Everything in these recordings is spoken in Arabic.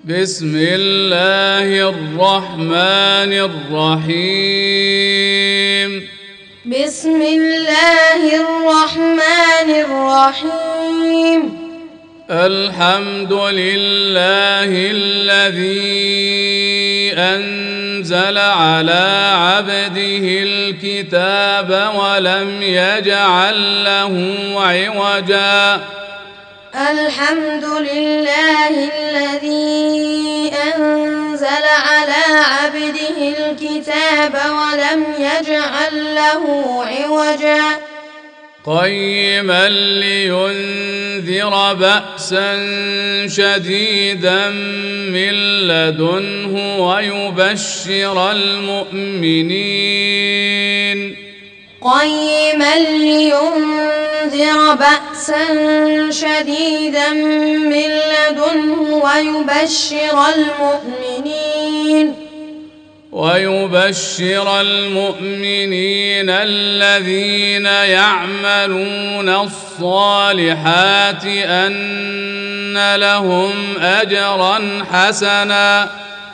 بسم الله الرحمن الرحيم. بسم الله الرحمن الرحيم. الحمد لله الذي أنزل على عبده الكتاب ولم يجعل له عوجا. الحمد لله الذي أنزل على عبده الكتاب ولم يجعل له عوجا. قيما لينذر بأسا شديدا من لدنه ويبشر من لدنه ويبشر المؤمنين الذين يعملون الصالحات أن لهم أجرا حسنا.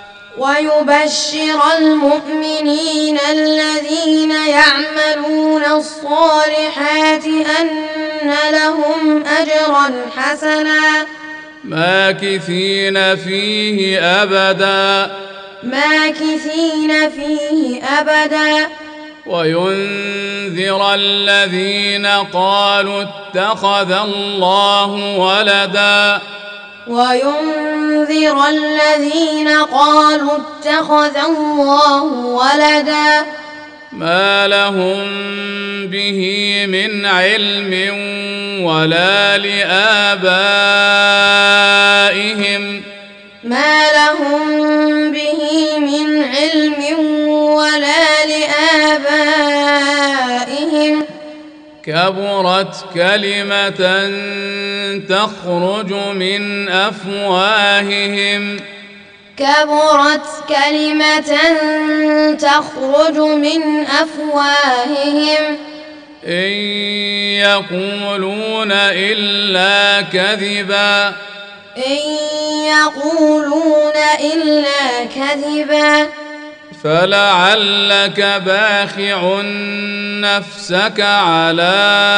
ماكثين فيه أبدا. وينذر الذين قالوا اتخذ الله ولدا ما لهم به من علم ولا لآبائهم كبرت كلمة تخرج من أفواههم إن يقولون إلا كذبا فلعلك باخع نفسك على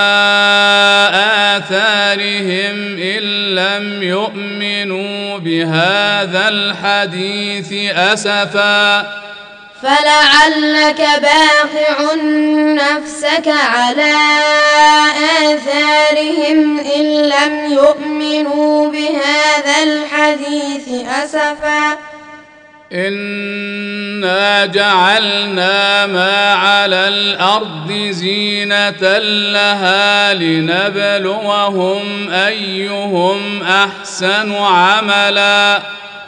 آثارهم إن لم يؤمنوا بهذا الحديث أسفا. إنا جعلنا ما على الأرض زينة لها لنبلوهم أيهم أحسن عملا.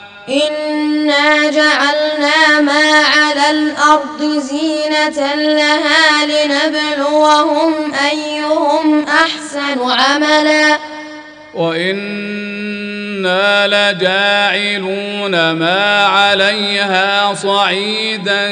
وإنا لجاعلون ما عليها صعيدا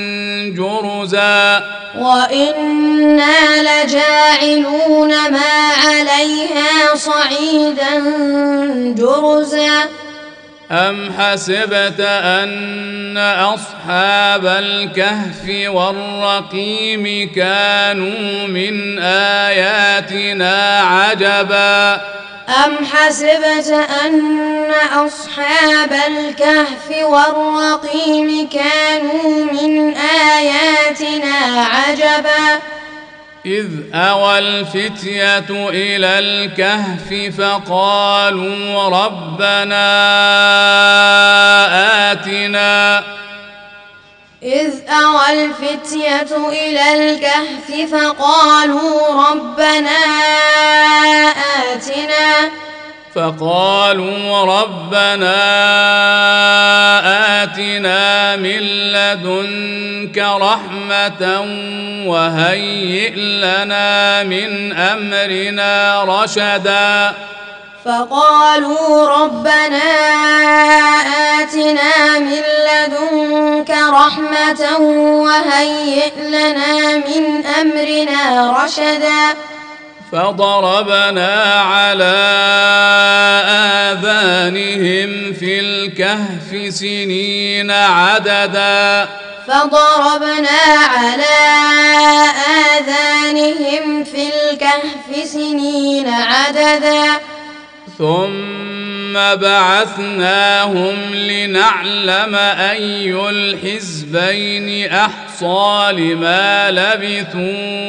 جرزا. أم حسبت أن أصحاب الكهف والرقيم كانوا من آياتنا عجبا. إذ أوى الفتية إلى الكهف فقالوا ربنا آتنا من لدنك رحمة وهيئ لنا من أمرنا رشدا. فضربنا على آذانهم في الكهف سنين عددا فضربنا على آذانهم في الكهف سنين عددا ثم بعثناهم لنعلم أي الحزبين أحصى لما لبثوا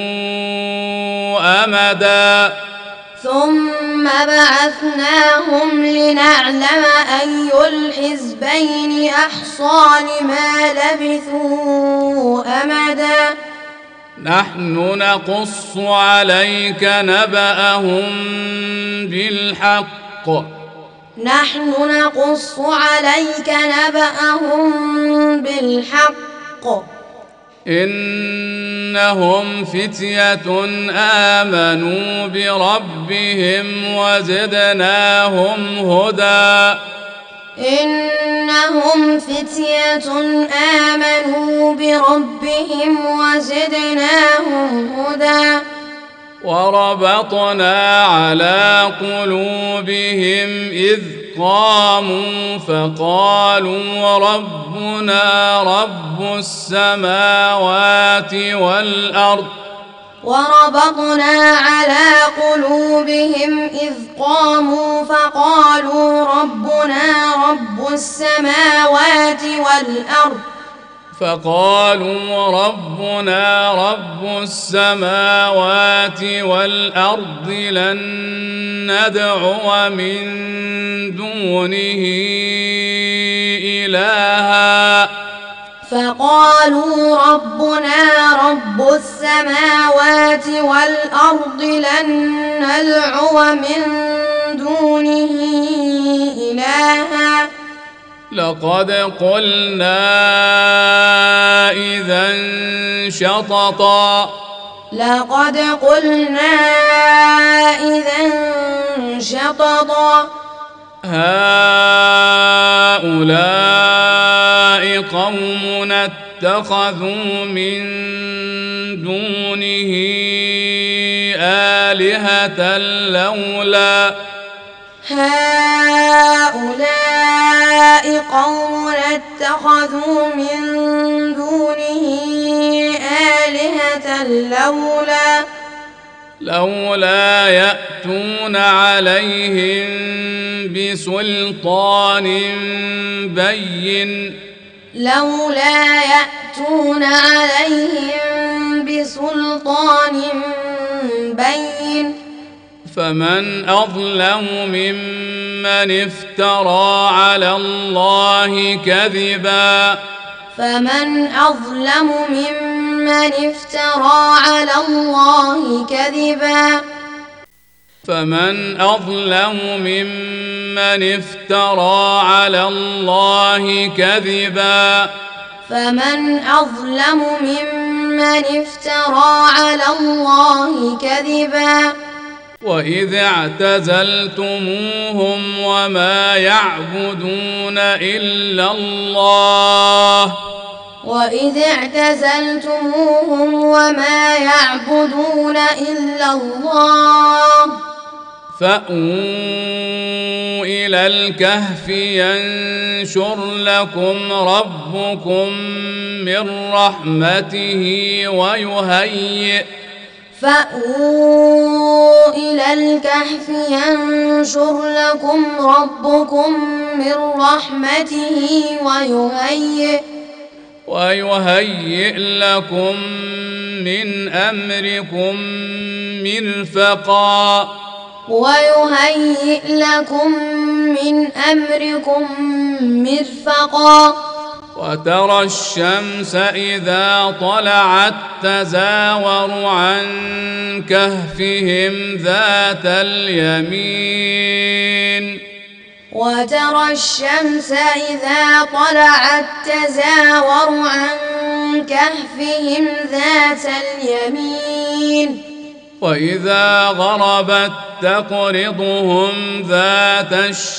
أمدا ثم بعثناهم لنعلم أي الحزبين أحصى لما لبثوا أمدا نحن نقص عليك نبأهم بالحق نحن نقص عليك نبأهم بالحق إنهم فتية آمنوا بربهم وزدناهم هدى إنهم فتية آمنوا بربهم وزدناهم هدى وربطنا على قلوبهم إذ قاموا فقالوا ربنا رب السماوات والأرض وربطنا على قلوبهم إذ قاموا فقالوا ربنا رب السماوات والأرض لن ندعو من دونه إلها فقالوا ربنا رب السماوات والأرض لن ندعو من دونه إلها لقد قلنا إذا شططا هؤلاء قوم اتخذوا من دونه آلهة لولا يأتون عليهم بسلطان بين فمن أظلم ممن افترى على الله كذبا فمن أظلم ممن افترى على الله كذبا وإذ اعتزلتموهم وما يعبدون إلا الله فأووا إلى الكهف ينشر لكم ربكم من رحمته ويهيئ لكم من أمركم مرفقا وترى الشمس إذا طلعت تزاور عن كهفهم ذات اليمين وإذا غربت تقرضهم ذات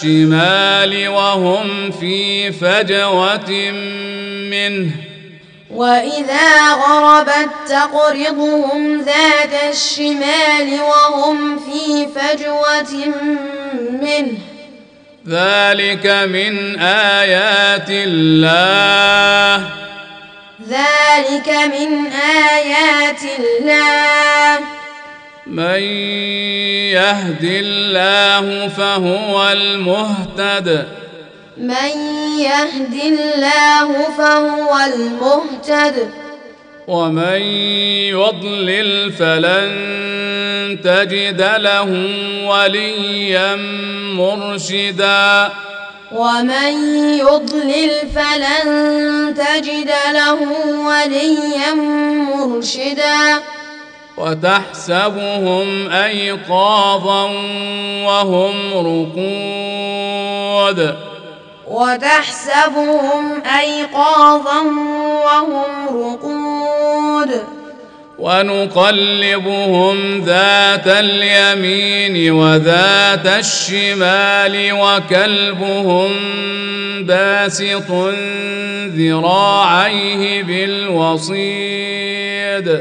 الشمال وهم في فجوة منه وإذا غربت تقرضهم ذات الشمال وهم في فجوة منه ذلك من آيات الله ذلك من آيات الله من يهد الله فهو المهتد من يهد الله فهو المهتد ومن يضلل فلن تجد له وليا مرشدا ومن يضلل فلن تجد له وليا مرشدا وتحسبهم أيقاظا وهم رقود وتحسبهم أيقاظا وهم رقود ونقلبهم ذات اليمين وذات الشمال وكلبهم باسط ذراعيه بالوصيد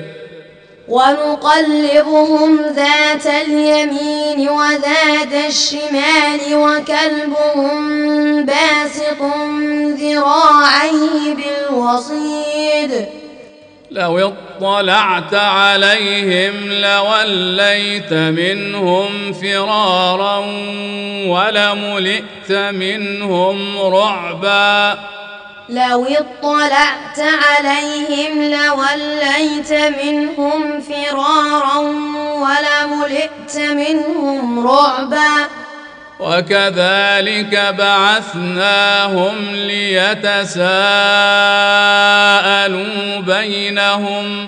ونقلبهم ذات اليمين وذات الشمال وكلبهم باسط ذراعيه بالوصيد لو اطلعت عليهم لوليت منهم فرارا ولملئت منهم رعبا لو اطلعت عليهم لوليت منهم فرارا ولملئت منهم رعبا وكذلك بعثناهم ليتساءلوا بينهم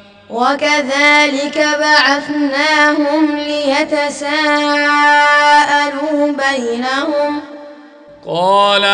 وكذلك بعثناهم ليتساءلوا بينهم قال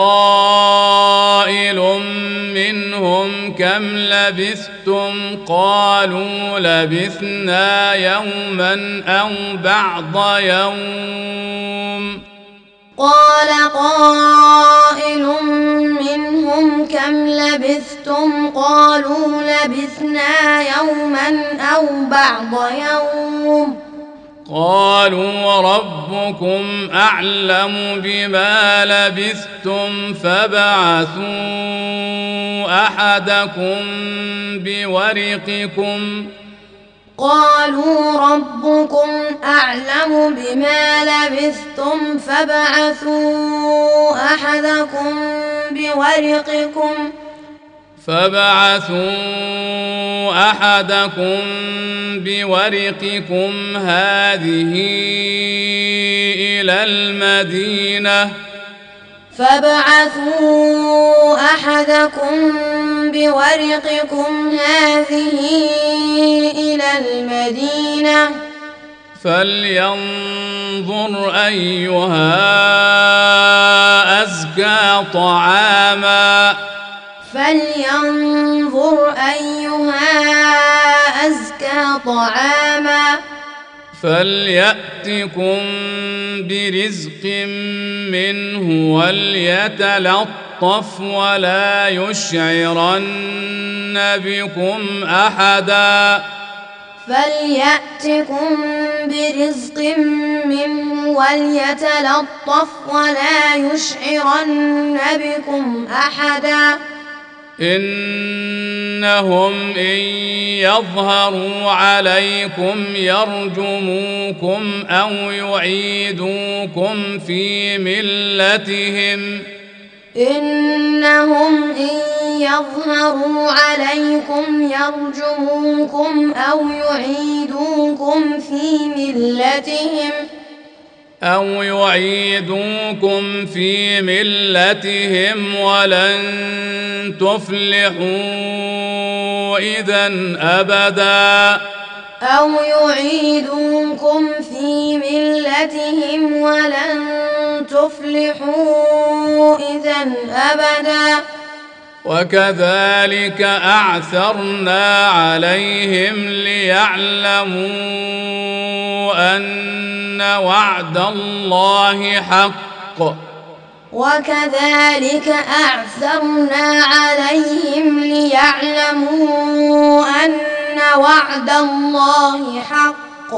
قائل منهم كم لبثتم قالوا لبثنا يوما أو بعض يوم قال قائل منهم كم لبثتم قالوا لبثنا يوما أو بعض يوم قالوا ربكم أعلم بما لبثتم فابعثوا أحدكم بورقكم قالوا ربكم أعلم بما لبثتم فابعثوا أحدكم بورقكم هذه إلى المدينة فابعثوا أحدكم بورقكم هذه إلى المدينة فلينظر أيها أزكى طعاما فليأتكم برزق منه وليتلطف ولا يشعرن بكم أحدا إنهم إن يظهروا عليكم يرجموكم أو يعيدوكم في ملتهم ولن تفلحوا إذا أبدا وكذلك أعثرنا عليهم ليعلموا أن وعد الله حق وكذلك أعثرنا عليهم ليعلموا أن وعد الله حق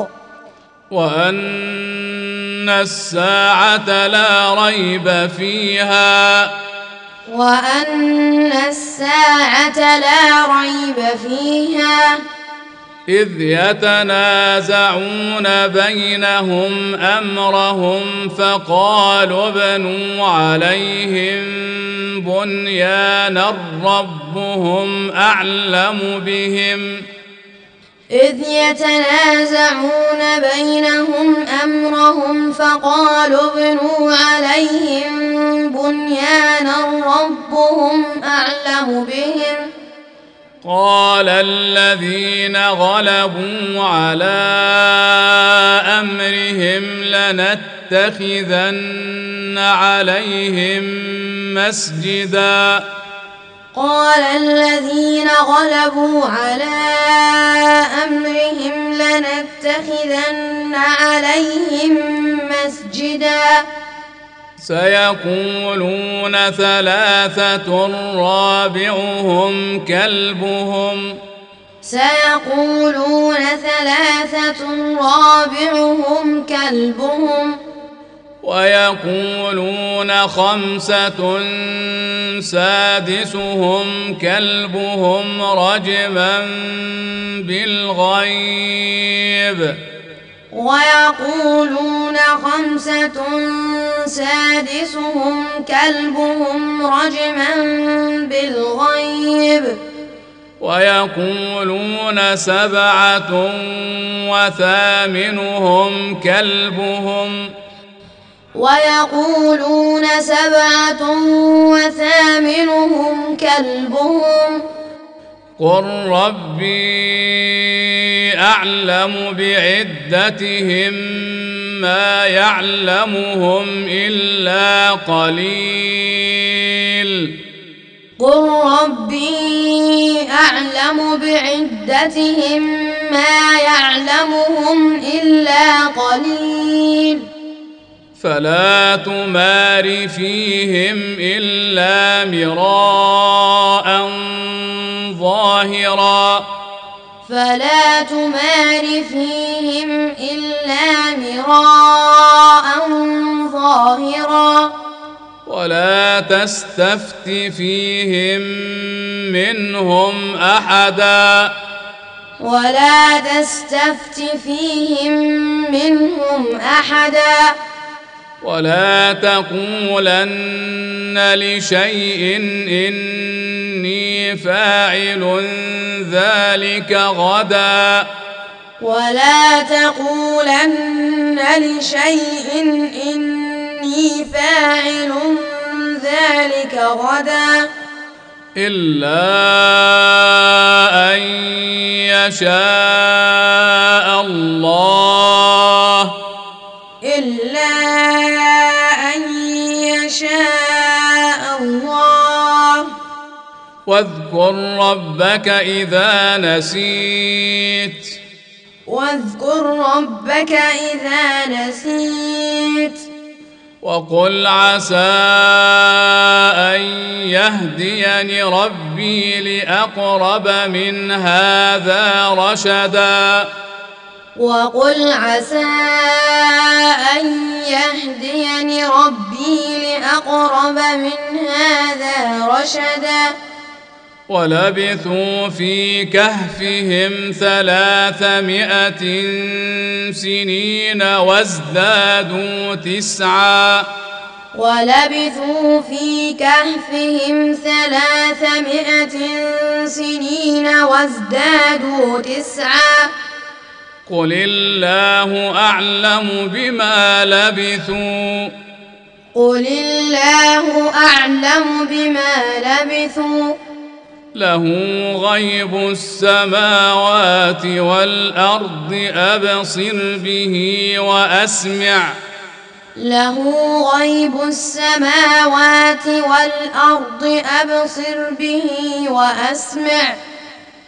وأن الساعة لا ريب فيها إذ يتنازعون بينهم أمرهم فقالوا ابنوا عليهم بنيانا ربهم أعلم بهم قال الذين غلبوا على أمرهم لنتخذن عليهم مسجدا سيقولون ثلاثة رابعهم كلبهم ويقولون خمسة سادسهم كلبهم رجما بالغيب ويقولون سبعة وثامنهم كلبهم قل ربي أعلم بعدتهم ما يعلمهم إلا قليل فلا تمار فيهم إلا مراء ظاهرا ولا تستفت فيهم منهم أحدا ولا تقولن لشيء إني فاعل ذلك غدا إلا أن يشاء الله واذكر ربك إذا نسيت وقل عسى أن يهديني ربي لأقرب من هذا رشدا ولبثوا في كهفهم 300 سنين وازدادوا 9 قل الله أعلم بما لبثوا له غيب السماوات والأرض أبصر به وأسمع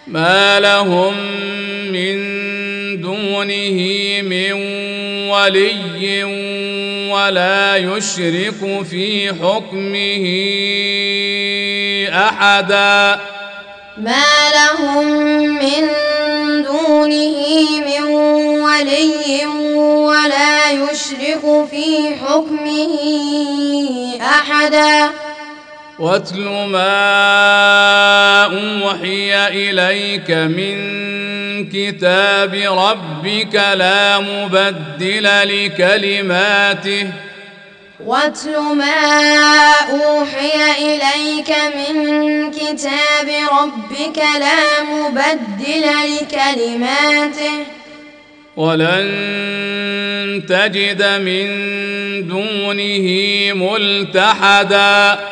ما لهم من دونه من ولي ولا يشرك في حكمه أحدا ما لهم من دونه من ولي ولا يشرك في حكمه أحدا واتل ما أوحي إليك من كتاب ربك لا مبدل لكلماته واتل ما أوحي إليك من كتاب ربك لا مبدل لكلماته ولن تجد من دونه ملتحدا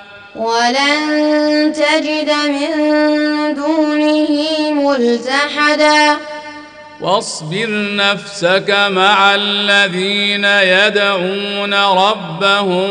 ولن تجد من دونه ملتحدا واصبر نفسك مع الذين يدعون ربهم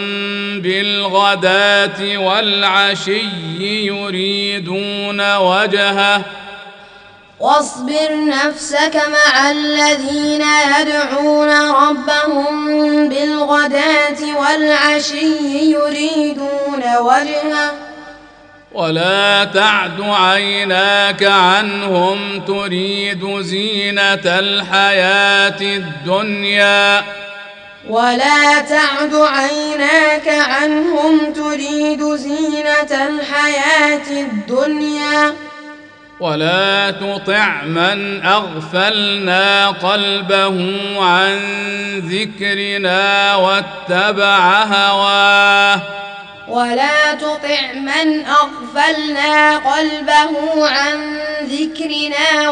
بالغداة والعشي يريدون وجهه واصبر نفسك مع الذين يدعون ربهم بالغداة والعشي يريدون وجهه ولا تعد عيناك عنهم تريد زينة الحياة الدنيا ولا تعد عيناك عنهم تريد زينة الحياة الدنيا ولا تطع من أغفلنا قلبه عن ذكرنا واتبع هواه ولا تطع من أغفلنا قلبه عن ذكرنا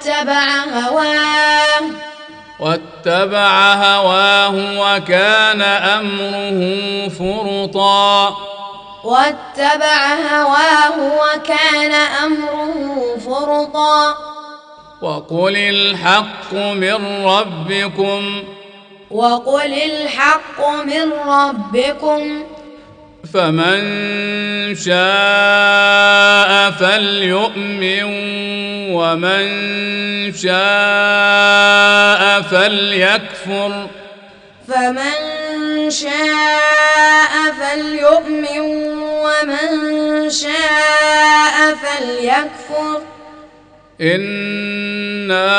واتبع هواه وكان أمره فرطا وقل الحق من ربكم فمن شاء فليؤمن ومن شاء فليكفر إنا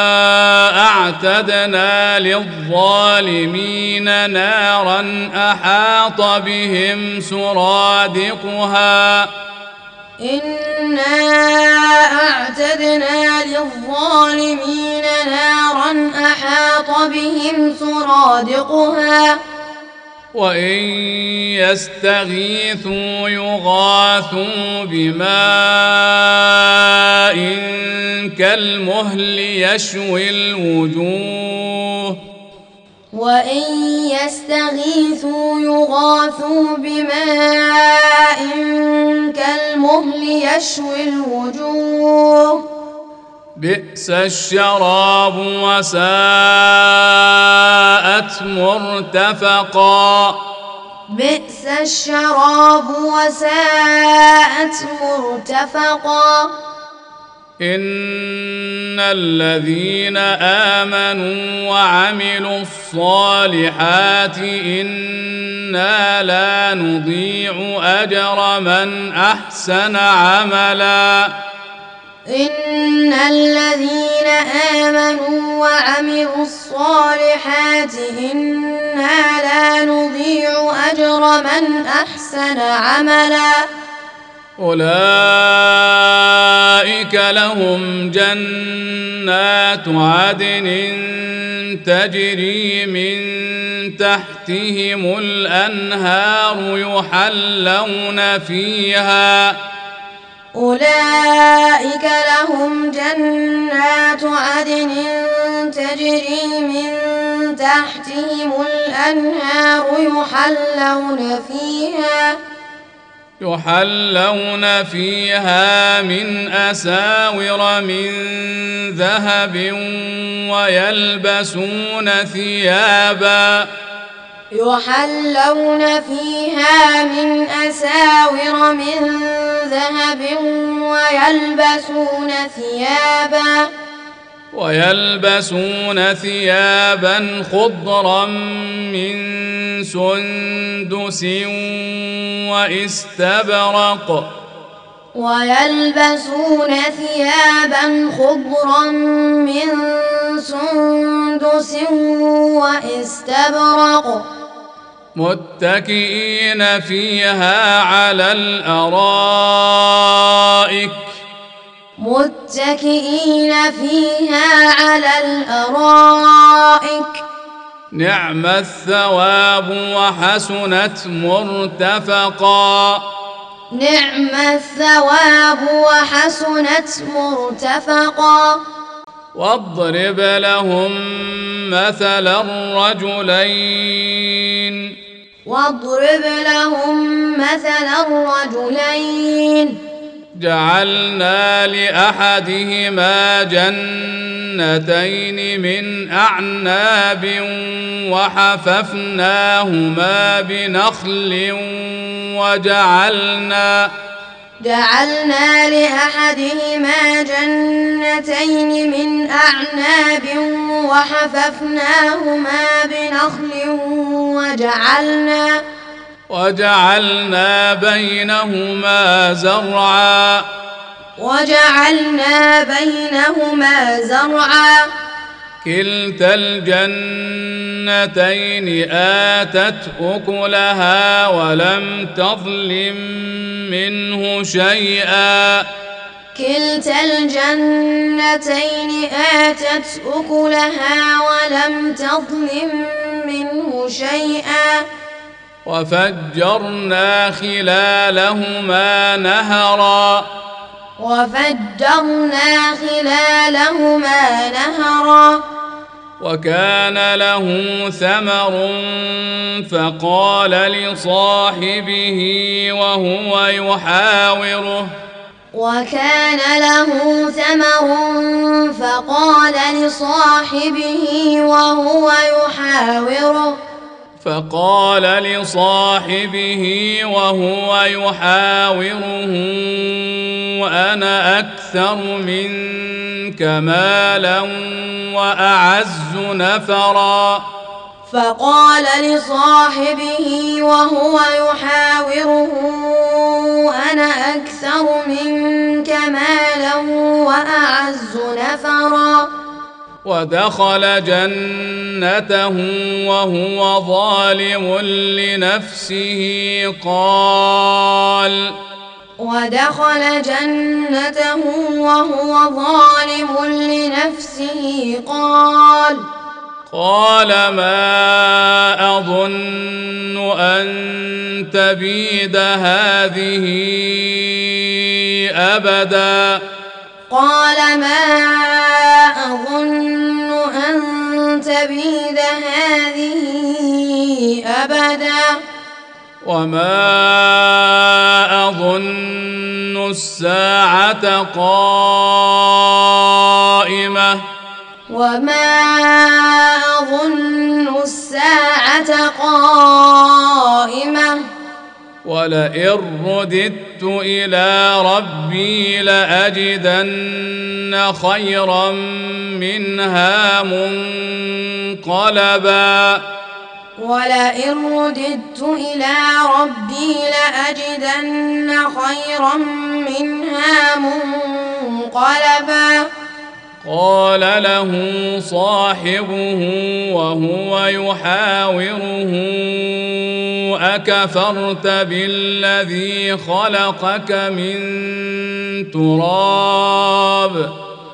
أعتدنا للظالمين نارا أحاط بهم سرادقها وإن يستغيثوا يغاثوا بماء كالمهل يشوي الوجوه بئس الشراب وساءت مرتفقا إن الذين آمنوا وعملوا الصالحات إنا لا نضيع أجر من أحسن عملا إن الذين آمنوا وعملوا الصالحات إنا لا نضيع أجر من أحسن عملا أولئك لهم جنات عدن تجري من تحتهم الأنهار يحلون فيها من أساور من ذهب ويلبسون ويلبسون ثيابا خضرا من سندس واستبرق متكئين فيها على الأرائك نعم الثواب وحسنت مرتفقا واضرب لهم مثل الرجلين جعلنا لأحدهما جنتين من أعناب وحففناهما بنخل وجعلنا بينهما زرعا كلتا الجنتين آتت أكلها ولم تظلم منه شيئا وفجرنا خلالهما نهرا وكان له ثمر فقال لصاحبه وهو يحاوره أنا أكثر منك مالا وأعز نفرا ودخل جنته وهو ظالم لنفسه قال ما أظن أن تبيد هذه أبدا وما أظن الساعة قائمة ولئن رددت إلى ربي لأجدن خيرا منها منقلبا قال له صاحبه وهو يحاوره أكفرت بالذي خلقك من تراب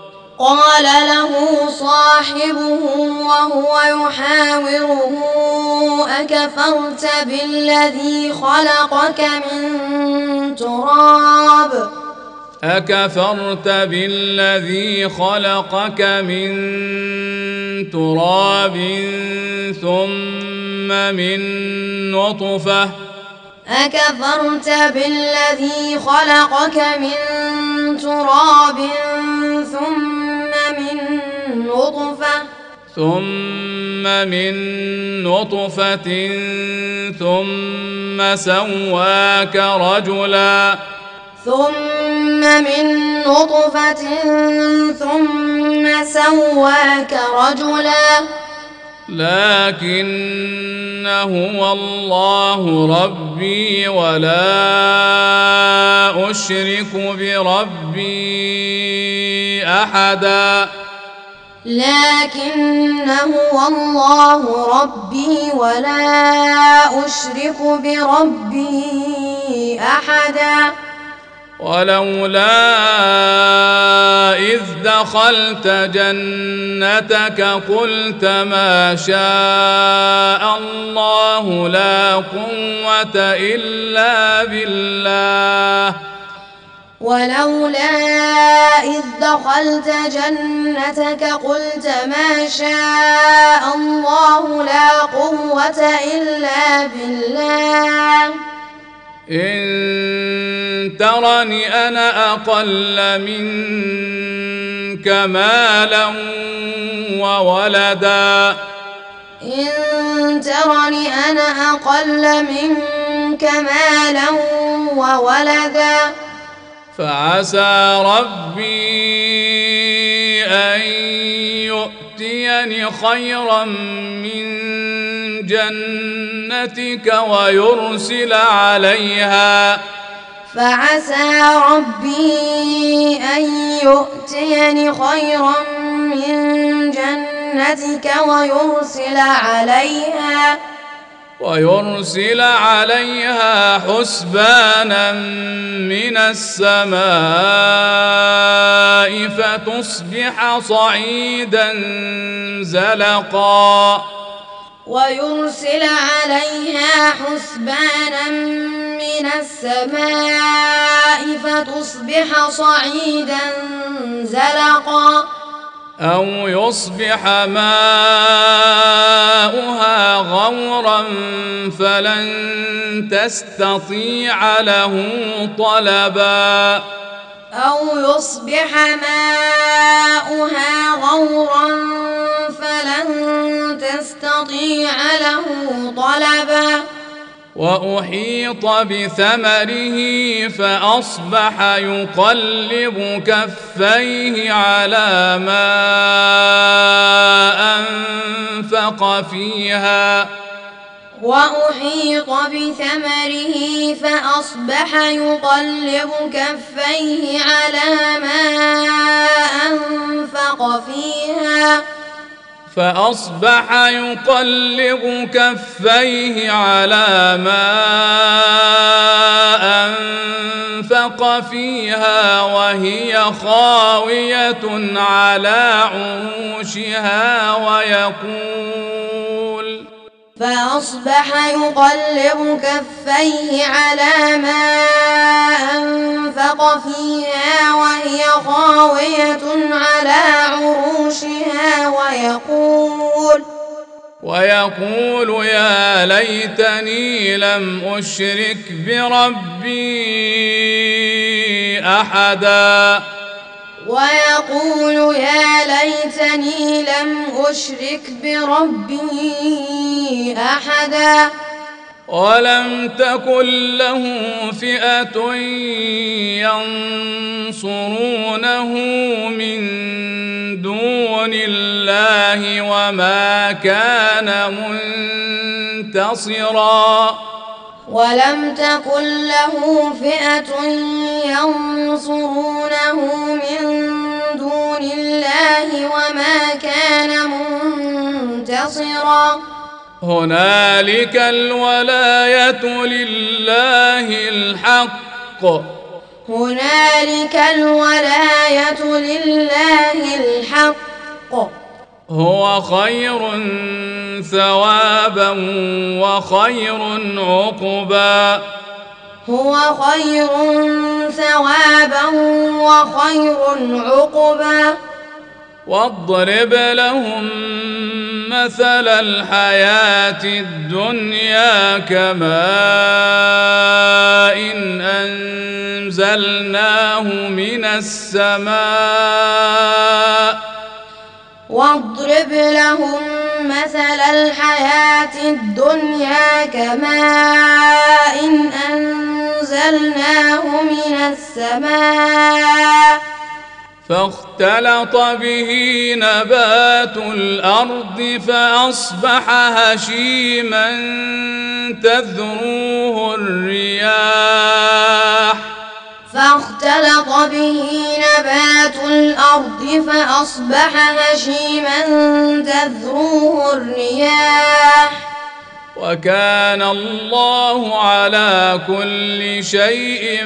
أكفرت بالذي خلقك من تراب ثم من نطفة ثم من نطفة ثم سواك رجلا ثم من نطفة ثم سواك رجلا لكن هو الله ربي ولا أشرك بربي أحدا لكن هو الله ربي ولا أشرك بربي أحدا ولولا إذ دخلت جنتك قلت ما شاء الله لا قوة إلا بالله ولولا إذ دخلت جنتك قلت ما شاء الله لا قوة إلا بالله إن ترني أنا أقل منك مالا وولدا إن ترني أنا أقل منك مالا وولدا فعسى ربي أن يؤتيني خيرا من جنتك فعسى ربي أن يؤتيني خيرا من جنتك ويرسل عليها حسبانا من السماء فتصبح صعيدا زلقا ويرسل عليها حسبانا من السماء فتصبح صعيدا زلقا أو يصبح ماؤها غورا فلن تستطيع له طلبا أو يصبح ماؤها غورا فلن تستطيع له طلبا وأحيط بثمره فأصبح يقلب كفيه على ما أنفق فيها وأحيط بثمره فأصبح يقلب كفيه على ما أنفق فيها وهي خاوية على عروشها ويقول يا ليتني لم أشرك بربي أحدا ولم تكن له فئة ينصرونه من دون الله وما كان منتصرا هنالك الولاية لله الحق هو خير ثوابا وخير عقبا واضرب لهم مثل الحياة الدنيا كماء إن أنزلناه من السماء أرسلناه من السماء فاختلط به نبات الأرض فأصبح هشيما تذروه الرياح فاختلط به نبات الأرض فأصبح هشيما تذروه الرياح وكان الله على كل شيء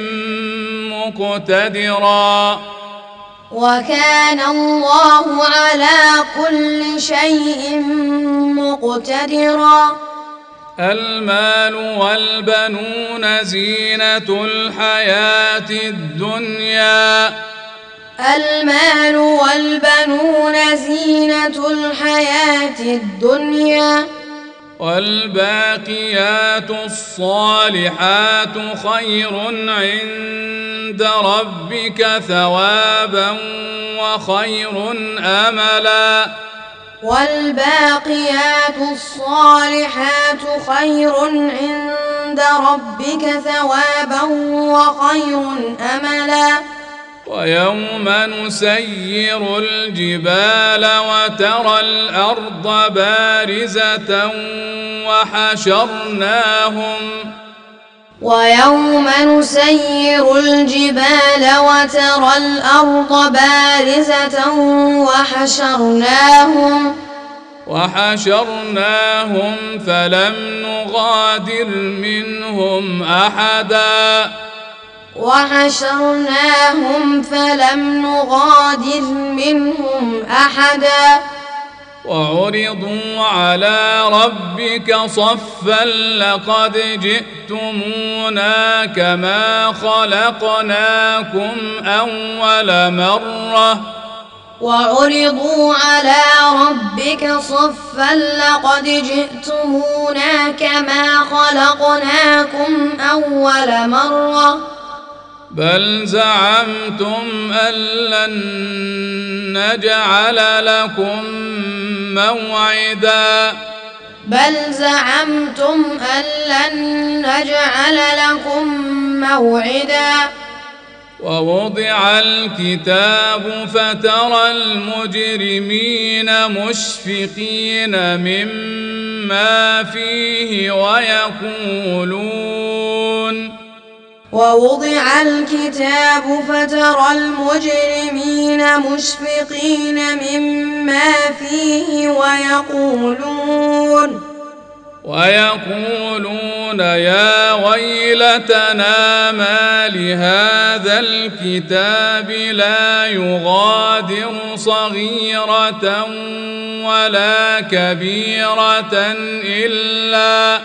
مقتدرا وكان الله على كل شيء مقتدرا المال والبنون زينة الحياة الدنيا المال والبنون زينة الحياة الدنيا والباقيات الصالحات خير عند ربك ثوابا وخير أملا والباقيات الصالحات خير عند ربك ثوابا وخير أملا ويوم نسير الجبال وترى الأرض بارزة ويوم نسير الجبال وترى الأرض بارزة وحشرناهم فلم نغادر منهم أحدا وعرضوا على ربك صفا لقد جئتمونا كما خلقناكم أول مرة وعرضوا على ربك صفا لقد جئتمونا كما خلقناكم أول مرة بل زعمتم أن لن نجعل لكم موعدا ووضع الكتاب فترى المجرمين مشفقين مما فيه ويقولون يا ويلتنا ما لهذا الكتاب لا يغادر صغيرة ولا كبيرة إلا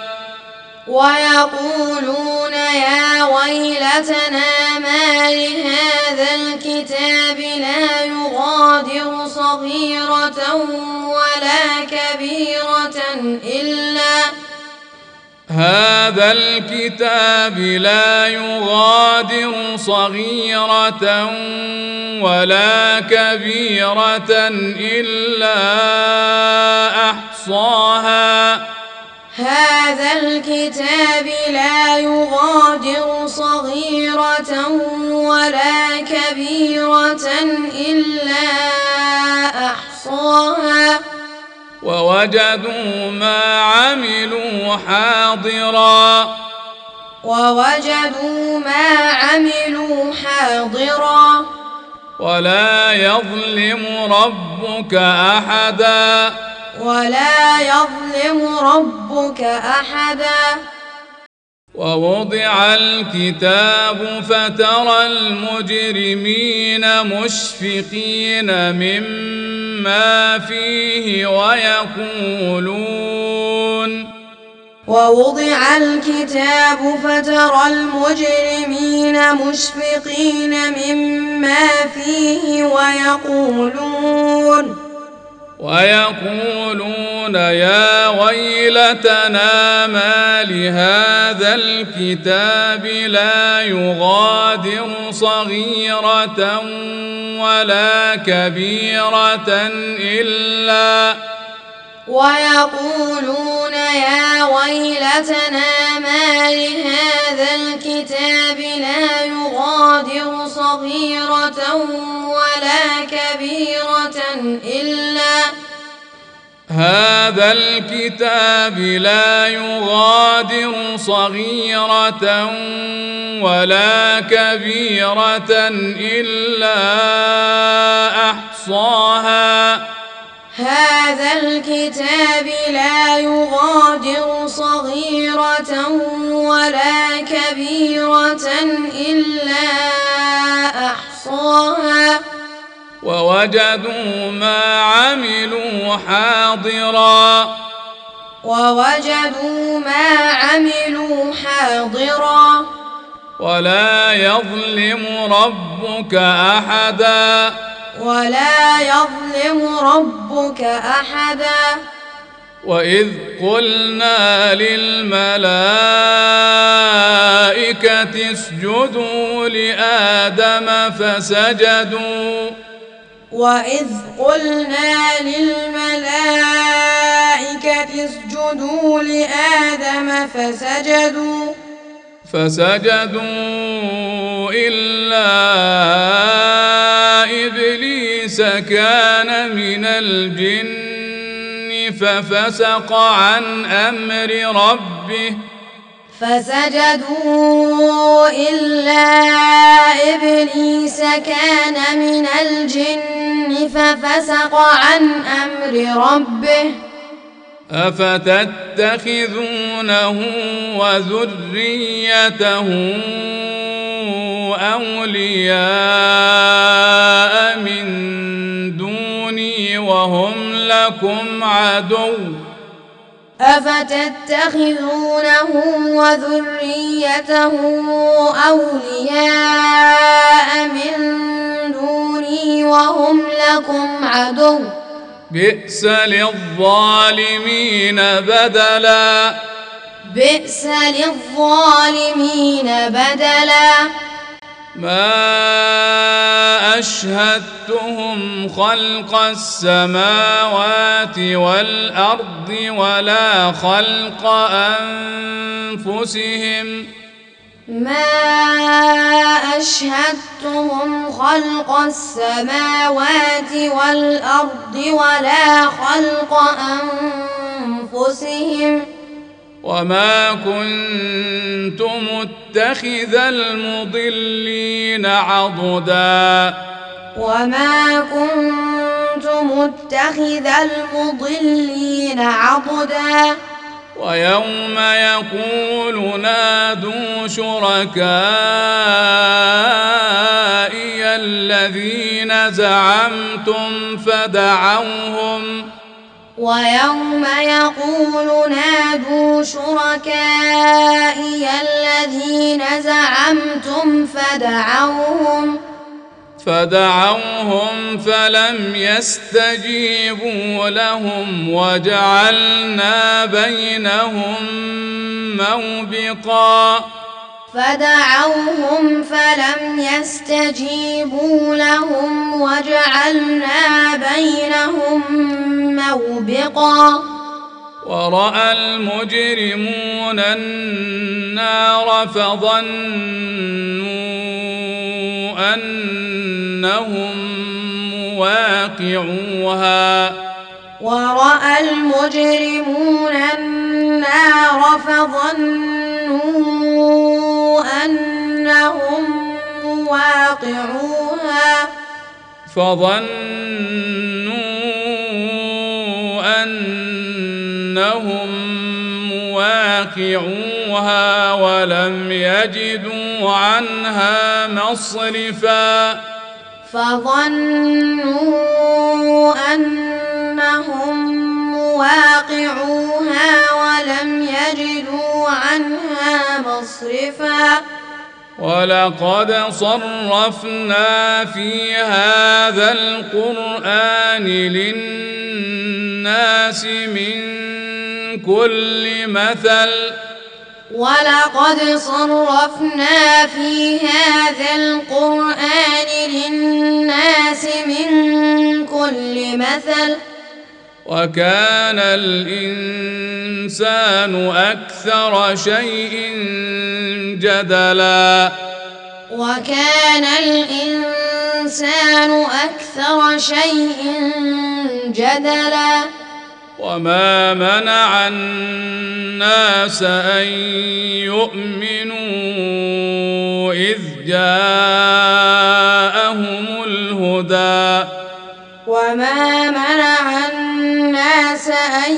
هذا الكتاب لا يغادر صغيرة ولا كبيرة إلا أحصاها هذا الكتاب لا يغادر صغيرة ولا كبيرة إلا أحصاها ووجدوا ما عملوا حاضرا ولا يظلم ربك أحدا ووضع الكتاب فترى المجرمين مشفقين مما فيه ويقولون يا ويلتنا ما لهذا الكتاب لا يغادر صغيرة ولا كبيرة ويقولون يا ويلتنا ما لهذا الكتاب لا يغادر صغيرة ولا كبيرة إلا هذا الكتاب لا يغادر صغيرة ولا كبيرة إلا أحصاها هذا الكتاب لا يغادر صغيرة ولا كبيرة إلا أحصاها ووجدوا ما عملوا حاضرا ولا يظلم ربك أحدا وإذ قلنا للملائكة اسجدوا لآدم فسجدوا إلا إبليس كان من الجن ففسق عن أمر ربه أفتتخذونه وذريته أولياء من دوني وهم لكم عدو بئس للظالمين بدلا ما أشهدتهم خلق السماوات والأرض ولا خلق أنفسهم وما كنت متخذ المضلين عضدا ويوم يقول نادوا شركائي الذين زعمتم فدعوهم فلم يستجيبوا لهم وجعلنا بينهم موبقا ورأى المجرمون النار فظنوا أنهم مواقعوها ولم يجدوا عنها مصرفا ولقد صرفنا في هذا القرآن للناس من كل مثل وكان الإنسان أكثر شيء جدلا وكان الإنسان أكثر شيء جدلا وما منع الناس أن يؤمنوا إذ جاءهم الهدى وما منع الناس أن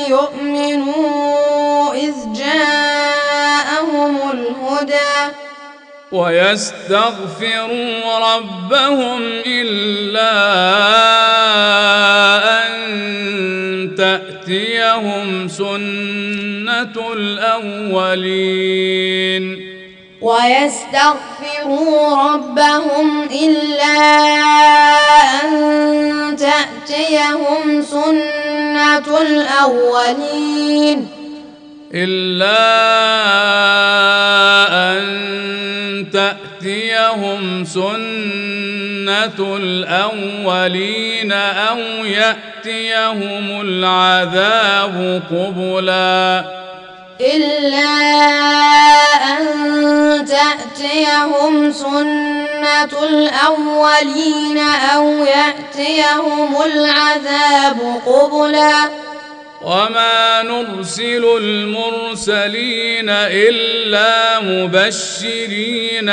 يؤمنوا إذ جاءهم الهدى ويستغفروا ربهم إلا أن تأتيهم سنة الأولين ويستغفروا ربهم إلا أن تأتيهم سنة الأولين إلا أن تأتيهم سنة الأولين أو يأتيهم العذاب قبلا إلا أن تأتيهم سنة الأولين أو يأتيهم العذاب قبلا وما نرسل المرسلين إلا مبشرين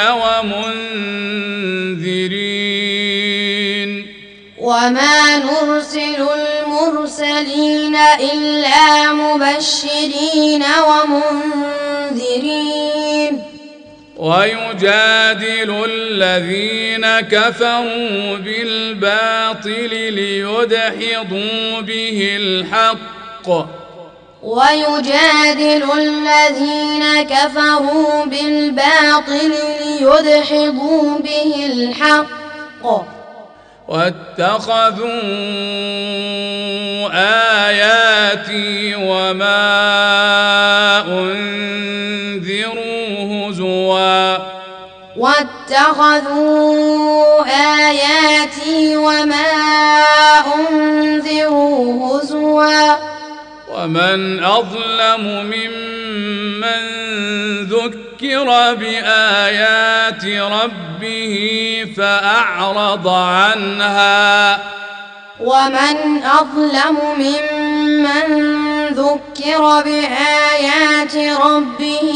ومنذرين وما نرسل المرسلين إلا مبشرين ومنذرين ويجادل الذين كفروا بالباطل ليدحضوا به الحق ويجادل الذين كفروا بالباطل ليدحضوا به الحق واتخذوا آياتي وما أنذروا هزوا واتخذوا آياتي وما أنذروا هزوا ومن أظلم ممن ذكر بآيات ربه فأعرض عنها ومن أظلم ممن ذكر بآيات ربه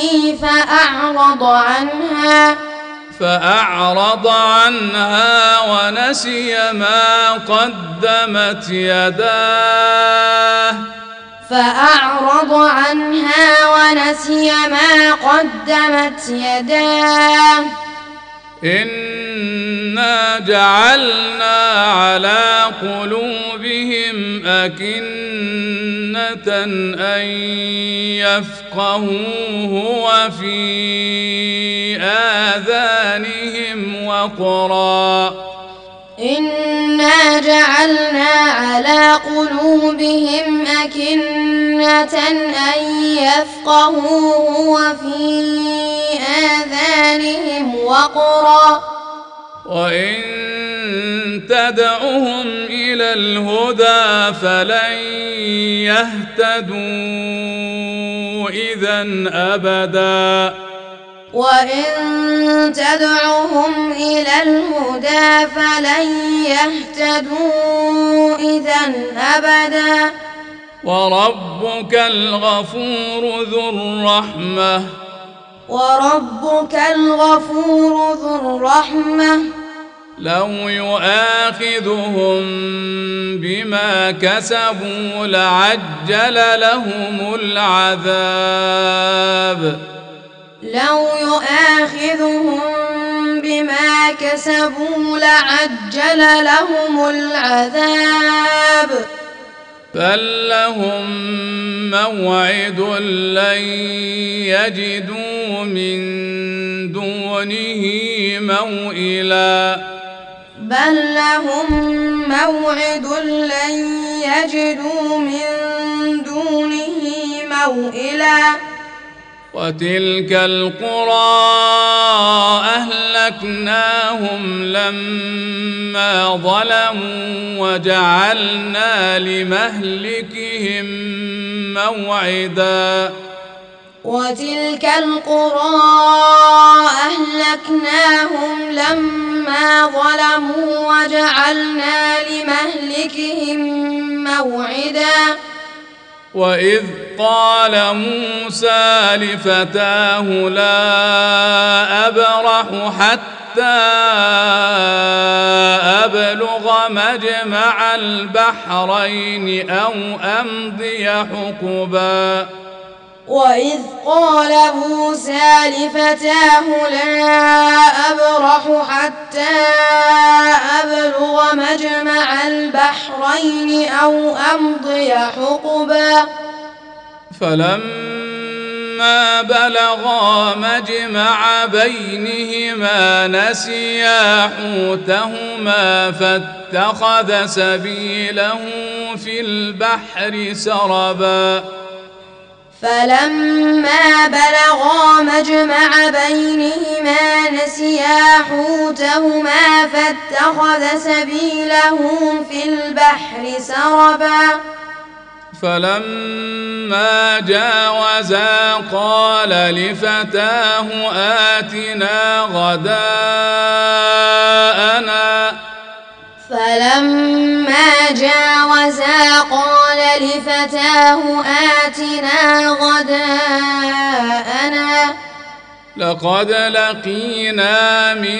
فأعرض عنها ونسي ما قدمت يداه إنا جعلنا على قلوبهم أكنة أن يفقهوه وفي آذانهم وقرا إنا جعلنا على قلوبهم أكنة أن يفقهوه وفي آذانهم وقرا وإن تدعهم إلى الهدى فلن يهتدوا إذا أبدا وإن تدعهم إلى الهدى فلن يهتدوا إذا أبدا وربك الغفور ذو الرحمة لو يؤاخذهم بما كسبوا لعجل لهم العذاب بل لهم موعد لن يجدوا من دونه موئلا وتلك القرى أهلكناها أهلكناهم لما ظلموا وجعلنا لمهلكهم موعدا وتلك القرى أهلكناهم لما ظلموا وجعلنا لمهلكهم موعدا وإذ قال موسى لفتاه لا أبرح حتى أبلغ مجمع البحرين أو أمضي حقبا وإذ قال موسى لفتاه لا أبرح حتى أبلغ مجمع البحرين أو أمضي حقبا فلما بلغا مجمع بينهما نسيا حوتهما فاتخذ سبيله في البحر سربا فلما بلغا مجمع بينهما نسيا حوتهما فاتخذ سبيله في البحر سربا فلما جاوزا قال لفتاه آتنا غداءنا فلما جاوزا قال لفتاه آتنا غداءنا لقد لقينا من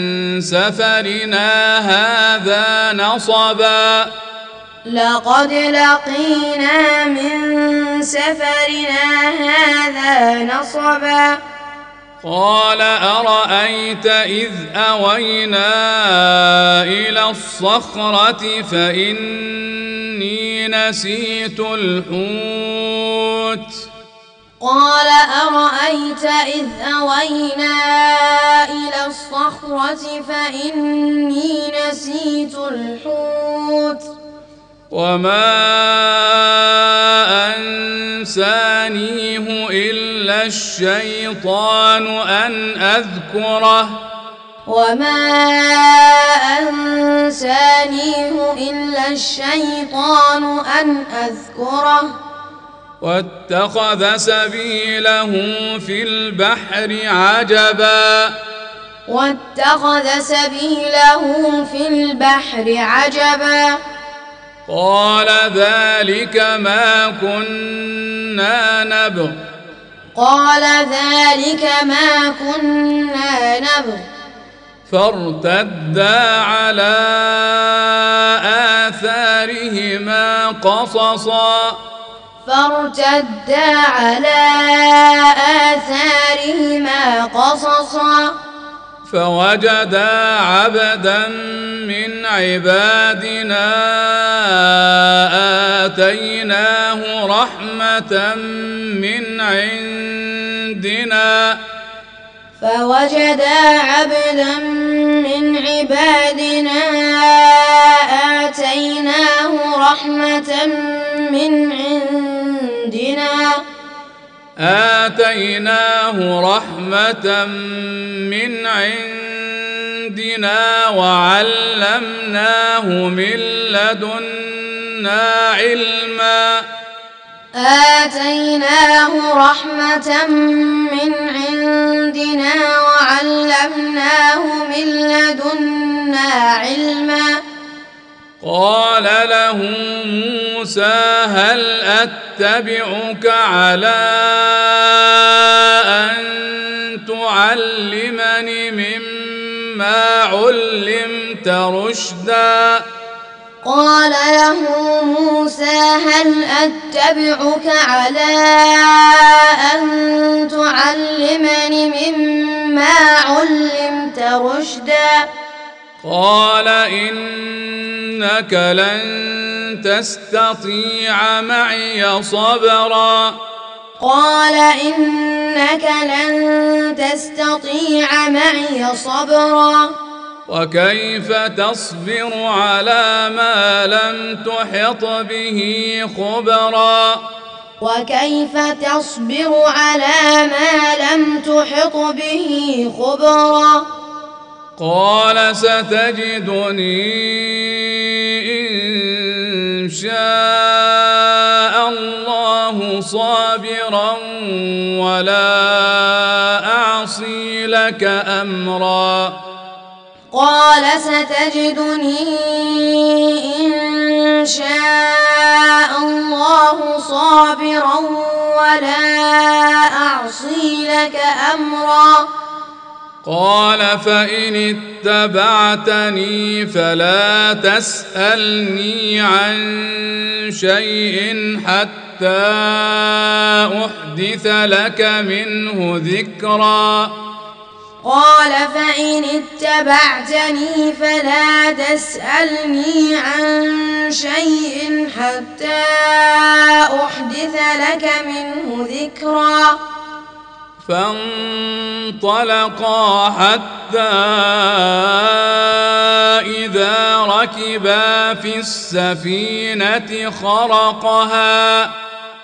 سفرنا هذا نصبا لقد لقينا من سفرنا هذا نصبا قال أرأيت إذ أوينا إلى الصخرة فإني نسيت الحوت قال أرأيت إذ أوينا إلى الصخرة فإني نسيت الحوت وما أنسانيه إلا الشيطان أن أذكره وما أنسانيه إلا الشيطان أن أذكره واتخذ سبيله في البحر عجبا واتخذ سبيله في البحر عجبا قال ذلك ما كنا نبغ قال ذلك ما كنا نبغ فارتدا على آثارهما قصصا فارتدا على آثارهما قصصا فوجدا عبدا من عبادنا آتيناه رحمة من عندنا فوجدا عبدا من عبادنا آتيناه رحمة من عندنا وعلمناه من لدنا علما آتيناه رحمة من عندنا وعلمناه من لدنا علما قال له موسى هل أتبعك على أن تعلمني مما علمت رشدا قال له موسى هل أتبعك على أن تعلمني مما علمت رشدا قال إنك لن تستطيع معي صبرا قال إنك لن تستطيع معي صبرا وكيف تصبر على ما لم تحط به خبرا وكيف تصبر على ما لم تحط به خبرا قال ستجدني إن شاء الله صابرا ولا أعصي لك أمرا قال ستجدني إن شاء الله صابرا ولا أعصي لك أمرا قال فإن اتبعتني فلا تسألني عن شيء حتى أحدث لك منه ذكرا قال فإن اتبعتني فلا تسألني عن شيء حتى أحدث لك منه ذكرا فانطلقا حتى إذا ركبا في السفينة خرقها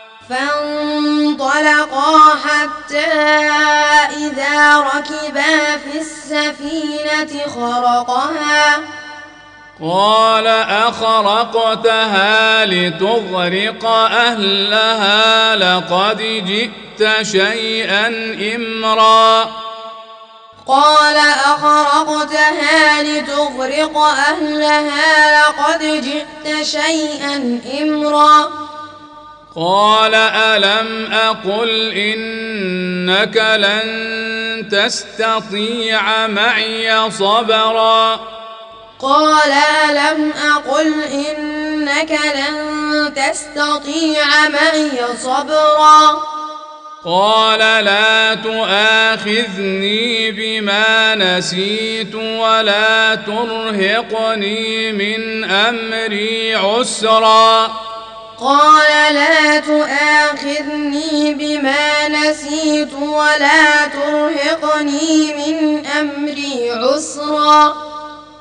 قال أخرقتها لتغرق أهلها لقد جئت شيئا إمرا قال أخرقتها لتغرق أهلها لقد جئت شيئا إمرا قال ألم أقل إنك لن تستطيع معي صبرا قال ألم أقل إنك لن تستطيع معي صبرا قال لا تؤاخذني بما نسيت ولا ترهقني من أمري عسرا قال لا تؤاخذني بما نسيت ولا ترهقني من أمري عسرا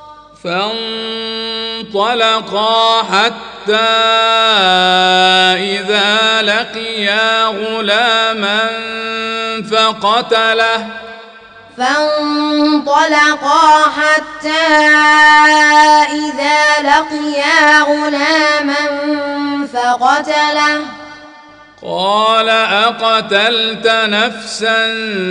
فانطلقا حتى إذا لقيا غلاما فقتله قال أقتلت نفسا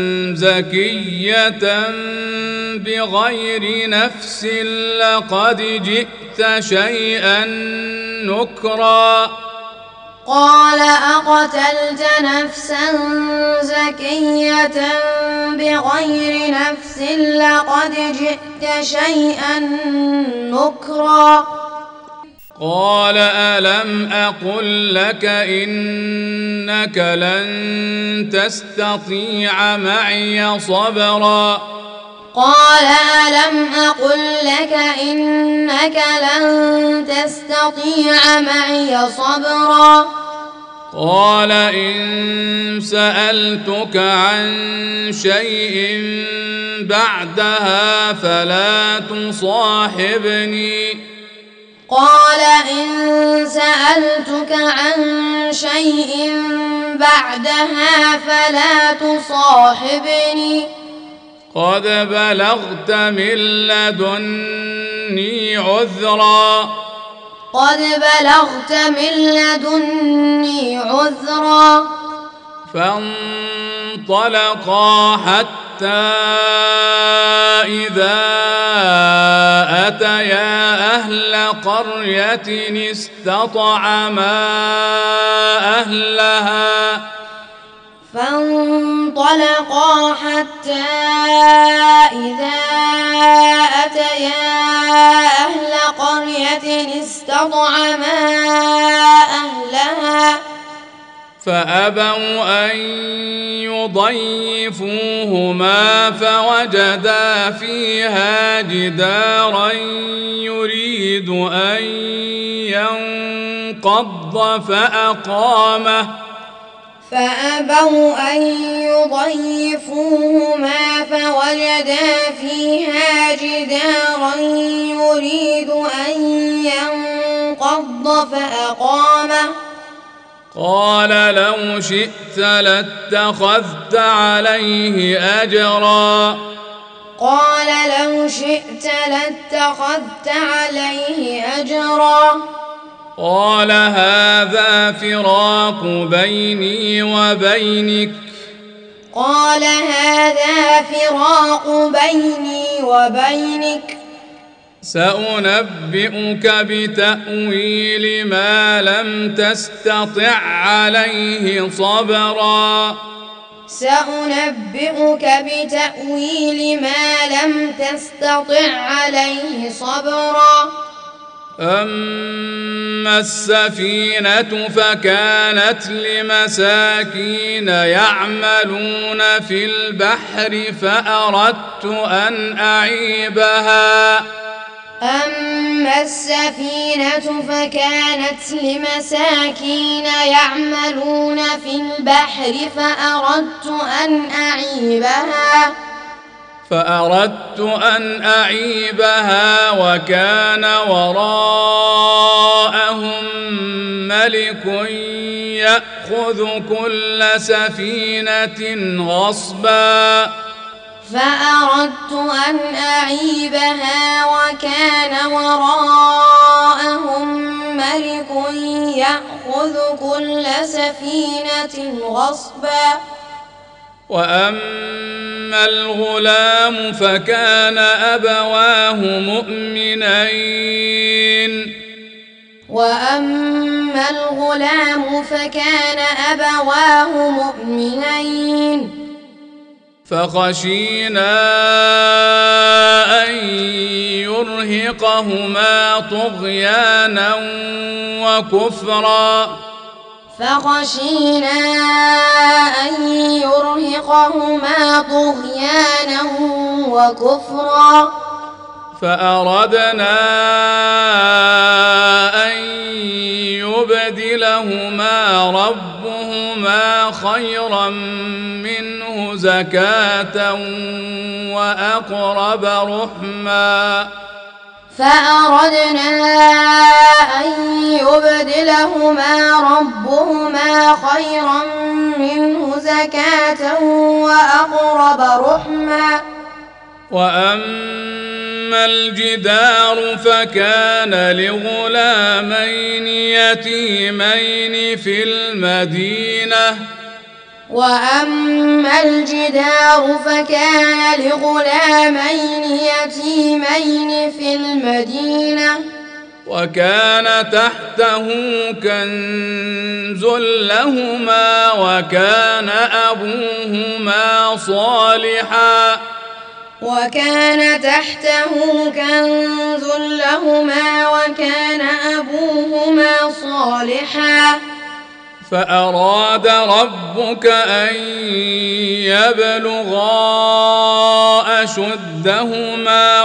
زكية بغير نفس لقد جئت شيئا نكرا قال أقتلت نفسا زكية بغير نفس لقد جئت شيئا نكرا قال ألم أقل لك إنك لن تستطيع معي صبرا قال ألم أقل لك إنك لن تستطيع معي صبرا قال إن سألتك عن شيء بعدها فلا تصاحبني قال إن سألتك عن شيء بعدها فلا تصاحبني قد بلغت من لدني عذرا فانطلقا حتى إذا أتيا أهل قرية استطعما أهلها فأبوا أن يضيفوهما فوجدا فيها جدارا يريد أن ينقض فأقامه قال لو شئت لاتخذت عليه أجرا قال لو شئت لاتخذت عليه أجرا قال هذا فراق بيني وبينك قال هذا فراق بيني وبينك سأنبئك بتأويل ما لم تستطع عليه صبرا سأنبئك بتأويل ما لم تستطع عليه صبرا أما السفينة فكانت لمساكين يعملون في البحر أما السفينة فكانت لمساكين يعملون في البحر فأردت أن أعيبها وكان وراءهم ملك يأخذ كل سفينة غصبا فأردت أن أعيبها وكان وراءهم ملك يأخذ كل سفينة غصبا وأما الغلام فكان أبواه مؤمنين فخشينا أن يرهقهما طغيانا وكفرا فأردنا أن يبدلهما ربهما خيرا منه زكاة وأقرب رحما وأما الجدار فكان لغلامين يتيمين في المدينة وكان تحته كنز لهما وكان أبوهما صالحا فأراد ربك أن يبلغا أشدهما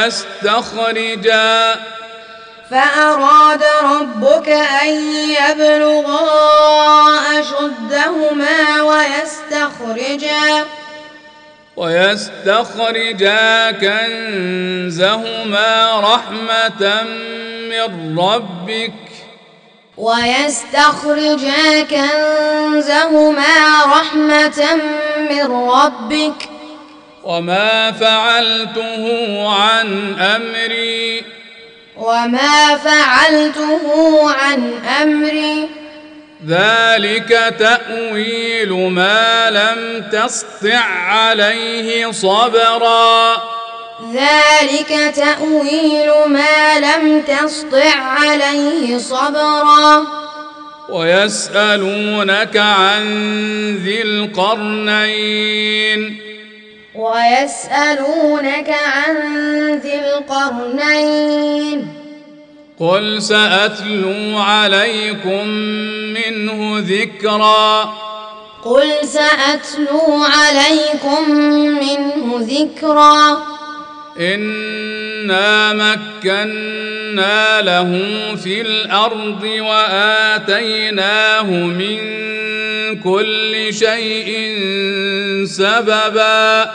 ويستخرجا كنزهما رحمة من ربك وما فعلته عن أمري ذلك تأويل ما لم تسطع عليه صبرا ويسألونك عن ذي القرنين قل سأتلو عليكم منه ذكرا إنا مكنا له في الأرض وآتيناه من كل شيء سببا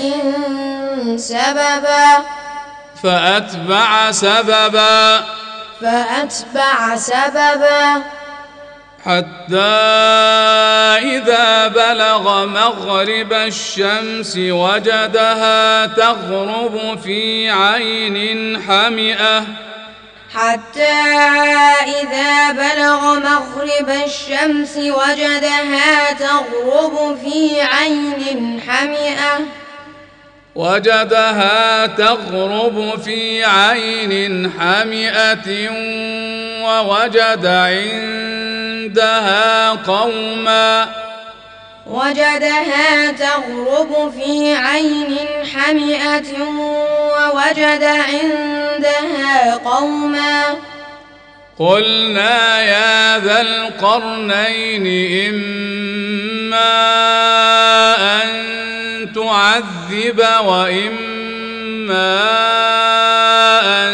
فأتبع سببا فأتبع سببا حتى إذا بلغ مغرب الشمس وجدها تغرب في عين حمئة حتى إذا بلغ مغرب الشمس وجدها تغرب في عين حمئة ووجد عندها قوما قلنا يا ذا القرنين إما أن تعذب وإما أن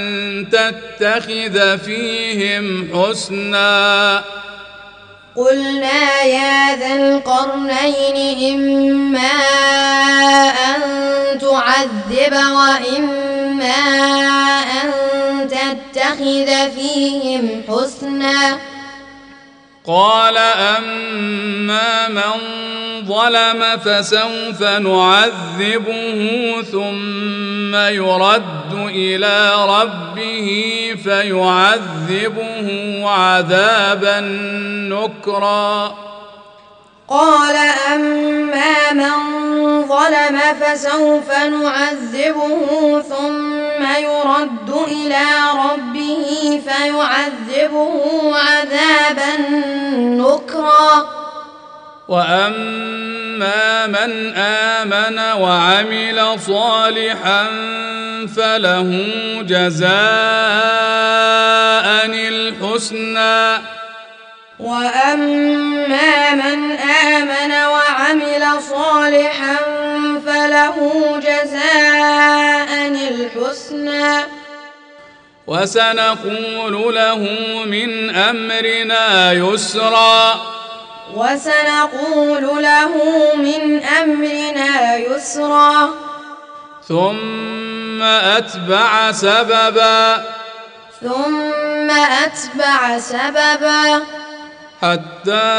تتخذ فيهم حسنا قلنا يا ذا القرنين إما أن تعذب وإما أن تتخذ فيهم حسنا قال أما من ظلم فسوف نعذبه ثم يرد إلى ربه فيعذبه عذابا نكرا قال أما من ظلم فسوف نعذبه ثم يرد إلى ربه فيعذبه عذابا نكرا وأما من آمن وعمل صالحا فله جزاء الحسنى وأما من آمن وعمل صالحا فله جزاء الحسنى وسنقول له من أمرنا يسرا ثم أتبع سببا حتى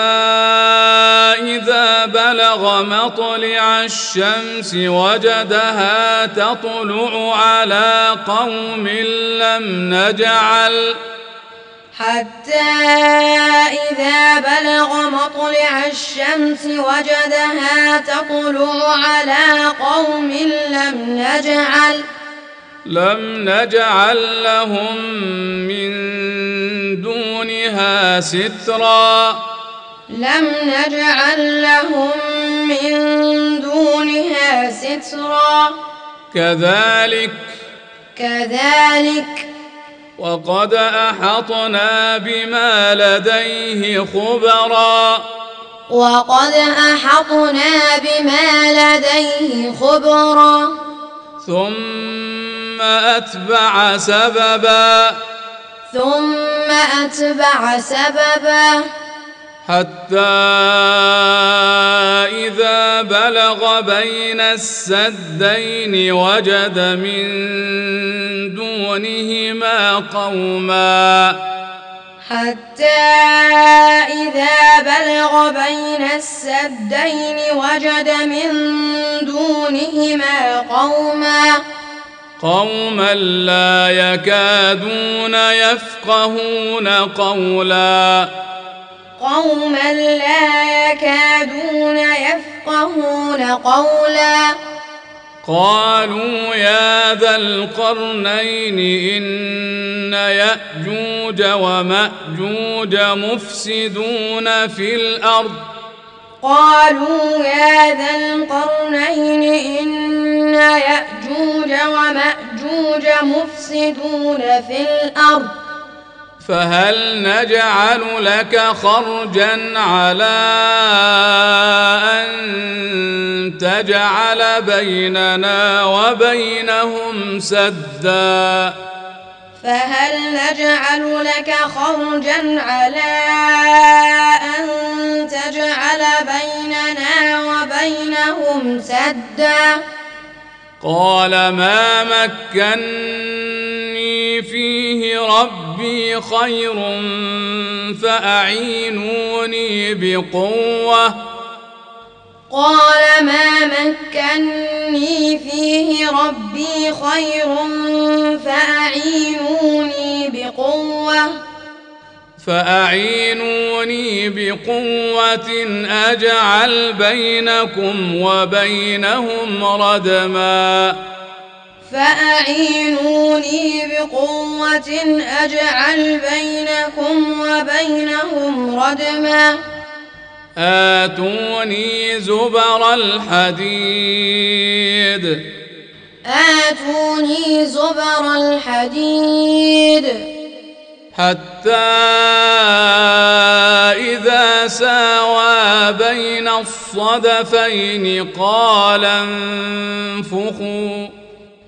إذا بلغ مطلع الشمس وجدها تطلع على قوم لم نجعل لهم من دونها سترا كذلك وقد أحطنا بما لديه خبرا ثم أتبع سببا حتى إذا بلغ بين السدين وجد من دونهما قوما لا يكادون يفقهون قولا قالوا يا ذا القرنين إن يأجوج ومأجوج مفسدون في الأرض فهل نجعل لك خرجا على أن تجعل بيننا وبينهم سدا قال ما مكني فيه ربي خير فأعينوني بقوة قال ما مكني فيه ربي خير فأعينوني بقوة أجعل بينكم وبينهم ردما فأعينوني بقوة أجعل بينكم وبينهم ردما آتوني زبر الحديد حتى إذا ساوى بين الصدفين قال انفخوا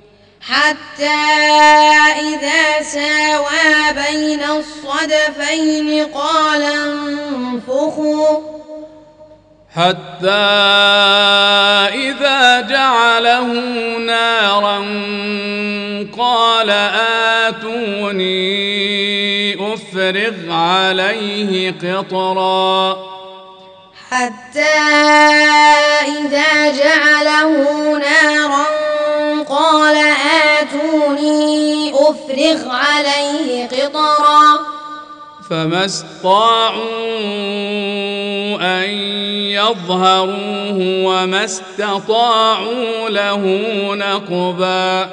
حتى إذا جعله نارا قال آتوني أفرغ عليه قطرا فما استطاعوا أن يظهروه وما استطاعوا له نقبا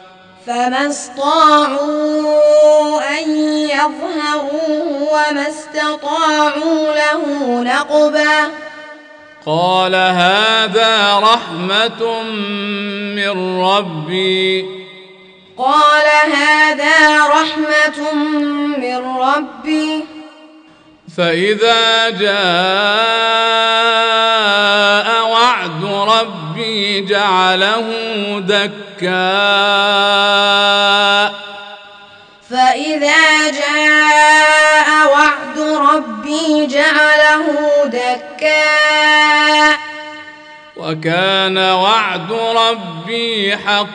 قال هذا رحمة من ربي فإذا جاء وعد ربي جعله دكا وكان وعد ربي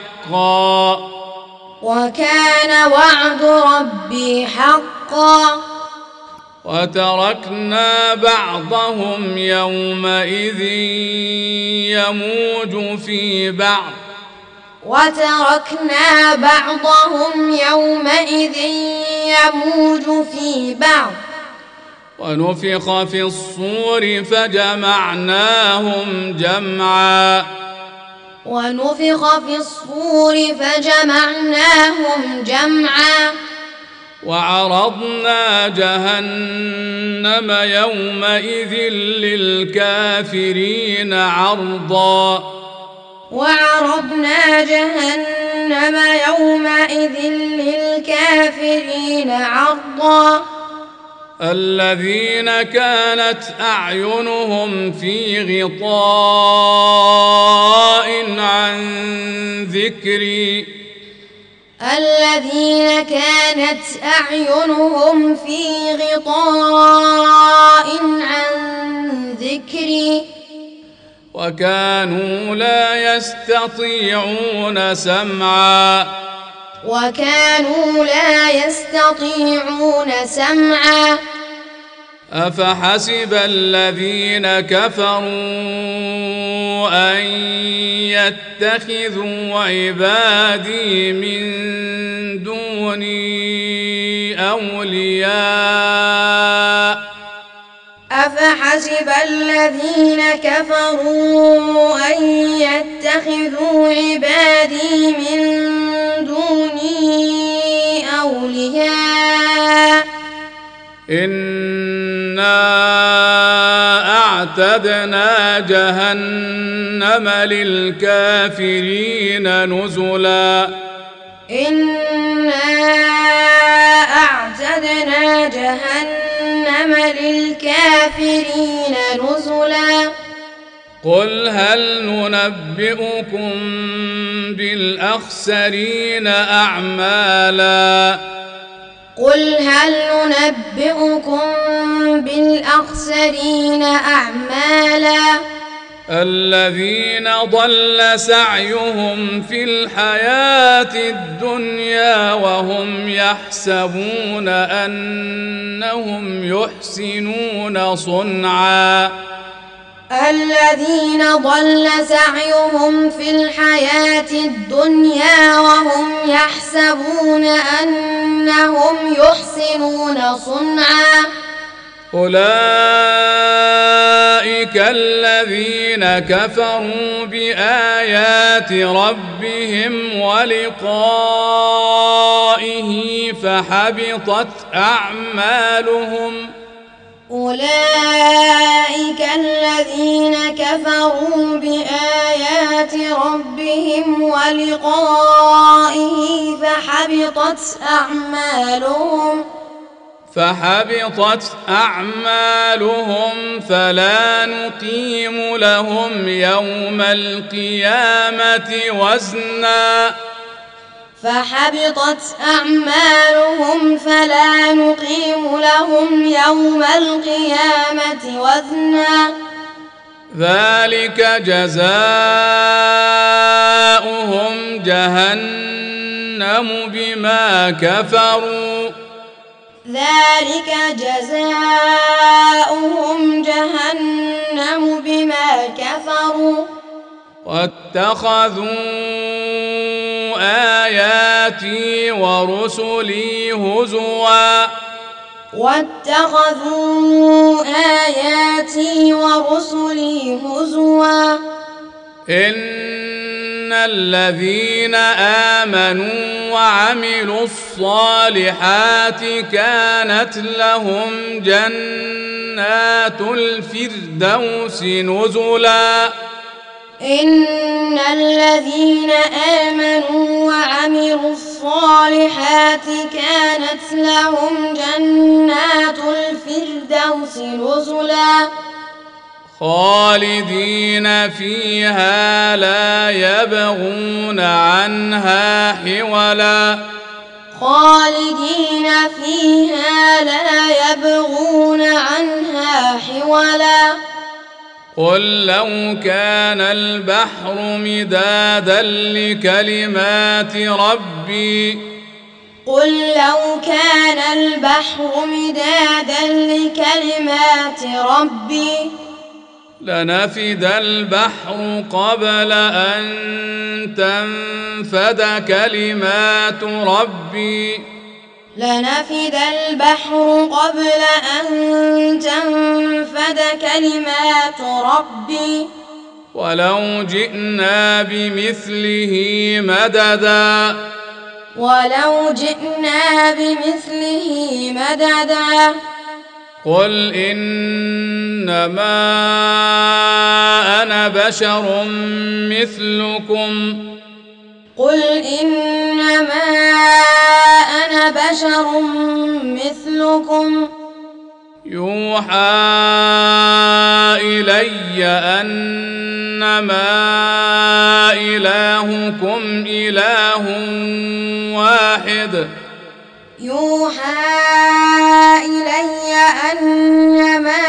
حقا وتركنا بعضهم يومئذ يموج في بعض ونفخ في الصور فجمعناهم جمعا وعرضنا جهنم يومئذ للكافرين عرضا الذين كانت أعينهم في غطاء عن ذكري وكانوا لا يستطيعون سمعا أفحسب الذين كفروا أن يتخذوا عبادي من دوني أولياء إنا أعتدنا جهنم للكافرين نزلا قل هل ننبئكم بالأخسرين أعمالا الذين ضل سعيهم في الحياة الدنيا وهم يحسبون أنهم يحسنون صنعا. الذين ضل سعيهم في الحياة الدنيا وهم يحسبون أنهم يحسنون صنعا. أولئك الذين كفروا بآيات ربهم ولقائه فحبطت أعمالهم. أولئك الذين كفروا بآيات ربهم ولقائه فحبطت أعمالهم فلا نقيم لهم يوم القيامة وزنا. فحبطت أعمالهم فلا نقيم لهم يوم القيامة وزنا. ذلك جزاؤهم جهنم بما كفروا. ذلك جزاؤهم جهنم بما كفروا. واتخذوا آياتي ورسلي هزوا. واتخذوا آياتي ورسلي هزوا. إن الذين آمنوا وعملوا الصالحات كانت لهم جنات الفردوس نزلا. إن الذين آمنوا وعملوا الصالحات كانت لهم جنات الفردوس نزلا. خالدين فيها لا يبغون عنها حولا. خالدين فيها لا يبغون عنها حولا. قل لو كان البحر مدادا لكلمات ربي. قل لو كان البحر مدادا لكلمات ربي لنفد البحر قبل أن تنفد كلمات ربي. لنفد البحر قبل أن تنفد كلمات ربي ولو جئنا بمثله مددا. ولو جئنا بمثله مددا. قل إنما أنا بشر مثلكم. قل إنما أنا بشر مثلكم يوحى إلي أنما إلهكم إله واحد. يوحى إلي أنما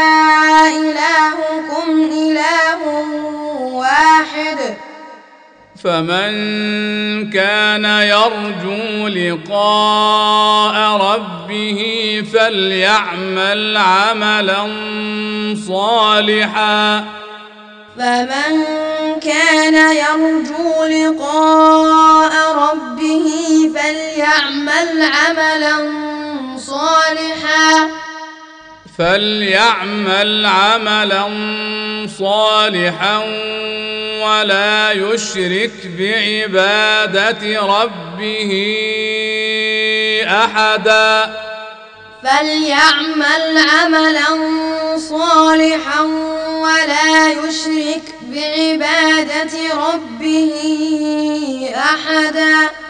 إلهكم إله واحد. فمن كان يرجو لقاء ربه فليعمل عملا صالحا. فمن كان يرجو لقاء ربه فليعمل عملا صالحا. فليعمل عملا صالحا ولا يشرك بعبادة ربه أحدا. فليعمل عملا صالحا ولا يشرك بعبادة ربه أحدا.